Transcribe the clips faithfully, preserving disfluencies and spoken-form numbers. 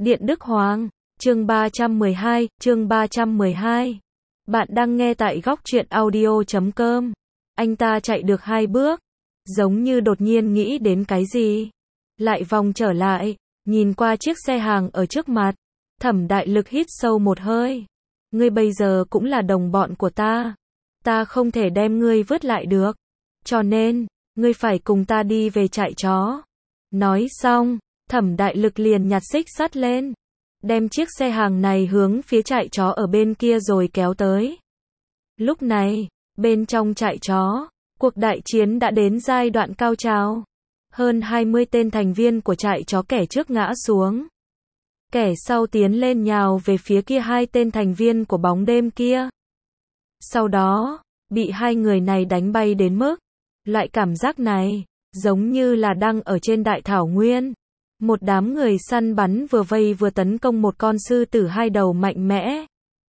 Điện Đức Hoàng, chương ba trăm mười hai, chương ba trăm mười hai. Bạn đang nghe tại góc truyện audio chấm com. Anh ta chạy được hai bước, giống như đột nhiên nghĩ đến cái gì. Lại vòng trở lại, nhìn qua chiếc xe hàng ở trước mặt. Thẩm Đại Lực hít sâu một hơi. Ngươi bây giờ cũng là đồng bọn của ta. Ta không thể đem ngươi vứt lại được. Cho nên, ngươi phải cùng ta đi về trại chó. Nói xong, Thẩm Đại Lực liền nhặt xích sắt lên, đem chiếc xe hàng này hướng phía trại chó ở bên kia rồi kéo tới. Lúc này, bên trong trại chó, cuộc đại chiến đã đến giai đoạn cao trào. Hơn hai mươi tên thành viên của trại chó kẻ trước ngã xuống. Kẻ sau tiến lên nhào về phía kia hai tên thành viên của bóng đêm kia. Sau đó, bị hai người này đánh bay đến mức, loại cảm giác này, giống như là đang ở trên đại thảo nguyên. Một đám người săn bắn vừa vây vừa tấn công một con sư tử hai đầu mạnh mẽ.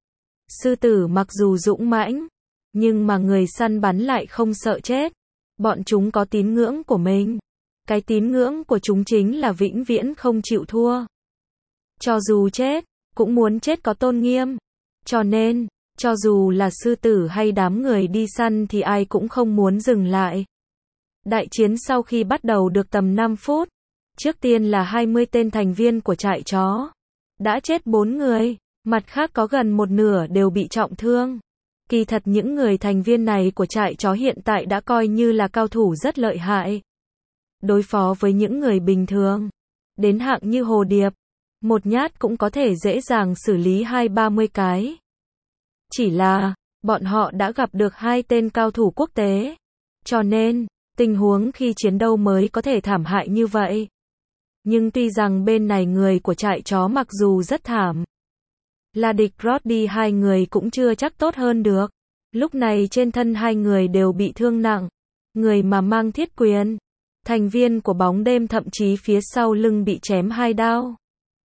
Sư tử mặc dù dũng mãnh, nhưng mà người săn bắn lại không sợ chết. Bọn chúng có tín ngưỡng của mình. Cái tín ngưỡng của chúng chính là vĩnh viễn không chịu thua. Cho dù chết, cũng muốn chết có tôn nghiêm. Cho nên, cho dù là sư tử hay đám người đi săn thì ai cũng không muốn dừng lại. Đại chiến sau khi bắt đầu được tầm năm phút. Trước tiên là hai mươi tên thành viên của trại chó. Đã chết bốn người, mặt khác có gần một nửa đều bị trọng thương. Kỳ thật những người thành viên này của trại chó hiện tại đã coi như là cao thủ rất lợi hại. Đối phó với những người bình thường, đến hạng như Hồ Điệp, một nhát cũng có thể dễ dàng xử lý hai ba mươi cái. Chỉ là, bọn họ đã gặp được hai tên cao thủ quốc tế. Cho nên, tình huống khi chiến đấu mới có thể thảm hại như vậy. Nhưng tuy rằng bên này người của trại chó mặc dù rất thảm, là địch Roddy hai người cũng chưa chắc tốt hơn được. Lúc này trên thân hai người đều bị thương nặng. Người mà mang thiết quyền, thành viên của bóng đêm thậm chí phía sau lưng bị chém hai đao.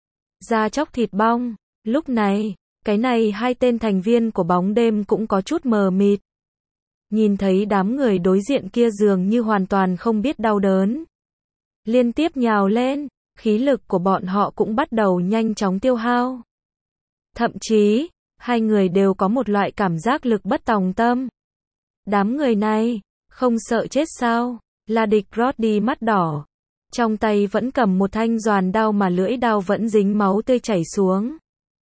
Da chóc thịt bong. Lúc này, cái này hai tên thành viên của bóng đêm cũng có chút mờ mịt. Nhìn thấy đám người đối diện kia dường như hoàn toàn không biết đau đớn. Liên tiếp nhào lên, khí lực của bọn họ cũng bắt đầu nhanh chóng tiêu hao. Thậm chí, hai người đều có một loại cảm giác lực bất tòng tâm. Đám người này, không sợ chết sao? Là địch Roddy mắt đỏ. Trong tay vẫn cầm một thanh doàn đao mà lưỡi đao vẫn dính máu tươi chảy xuống.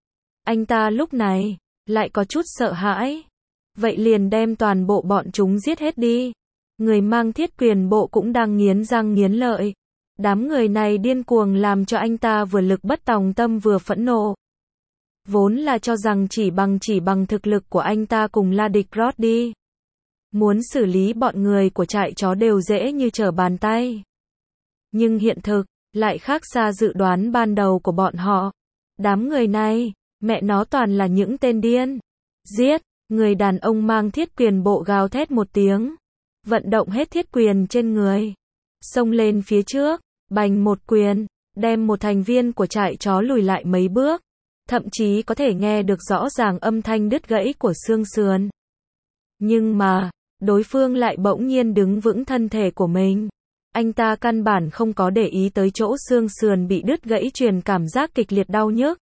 Anh ta lúc này, lại có chút sợ hãi. Vậy liền đem toàn bộ bọn chúng giết hết đi. Người mang thiết quyền bộ cũng đang nghiến răng nghiến lợi. Đám người này điên cuồng làm cho anh ta vừa lực bất tòng tâm vừa phẫn nộ. Vốn là cho rằng chỉ bằng chỉ bằng thực lực của anh ta cùng là địch Roddy, muốn xử lý bọn người của trại chó đều dễ như trở bàn tay. Nhưng hiện thực, lại khác xa dự đoán ban đầu của bọn họ. Đám người này, mẹ nó toàn là những tên điên. Giết, người đàn ông mang thiết quyền bộ gào thét một tiếng. Vận động hết thiết quyền trên người. Xông lên phía trước, bành một quyền, đem một thành viên của trại chó lùi lại mấy bước. Thậm chí có thể nghe được rõ ràng âm thanh đứt gãy của xương sườn. Nhưng mà, đối phương lại bỗng nhiên đứng vững thân thể của mình. Anh ta căn bản không có để ý tới chỗ xương sườn bị đứt gãy truyền cảm giác kịch liệt đau nhức.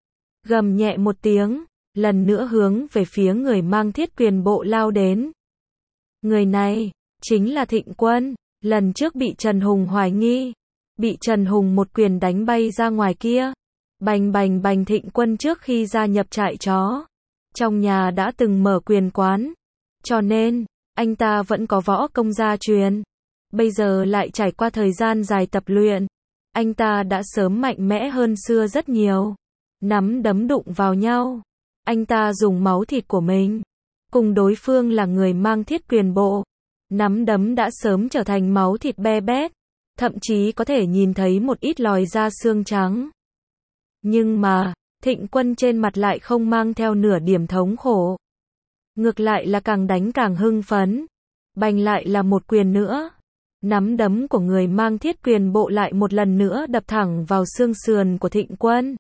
Gầm nhẹ một tiếng, lần nữa hướng về phía người mang thiết quyền bộ lao đến. Người này, chính là Thịnh Quân, lần trước bị Trần Hùng hoài nghi. Bị Trần Hùng một quyền đánh bay ra ngoài kia. Bành bành bành Thịnh Quân trước khi gia nhập trại chó. Trong nhà đã từng mở quyền quán. Cho nên, anh ta vẫn có võ công gia truyền. Bây giờ lại trải qua thời gian dài tập luyện. Anh ta đã sớm mạnh mẽ hơn xưa rất nhiều. Nắm đấm đụng vào nhau. Anh ta dùng máu thịt của mình. Cùng đối phương là người mang thiết quyền bộ. Nắm đấm đã sớm trở thành máu thịt be bét. Thậm chí có thể nhìn thấy một ít lòi da xương trắng. Nhưng mà, Thịnh Quân trên mặt lại không mang theo nửa điểm thống khổ. Ngược lại là càng đánh càng hưng phấn. Bành lại là một quyền nữa. Nắm đấm của người mang thiết quyền bộ lại một lần nữa đập thẳng vào xương sườn của Thịnh Quân.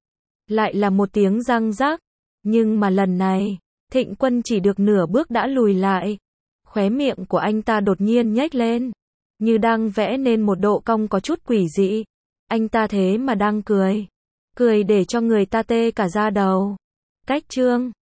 Lại là một tiếng răng rắc. Nhưng mà lần này, Thịnh Quân chỉ được nửa bước đã lùi lại. Khóe miệng của anh ta đột nhiên nhếch lên. Như đang vẽ nên một độ cong có chút quỷ dị. Anh ta thế mà đang cười. Cười để cho người ta tê cả da đầu. Cách chương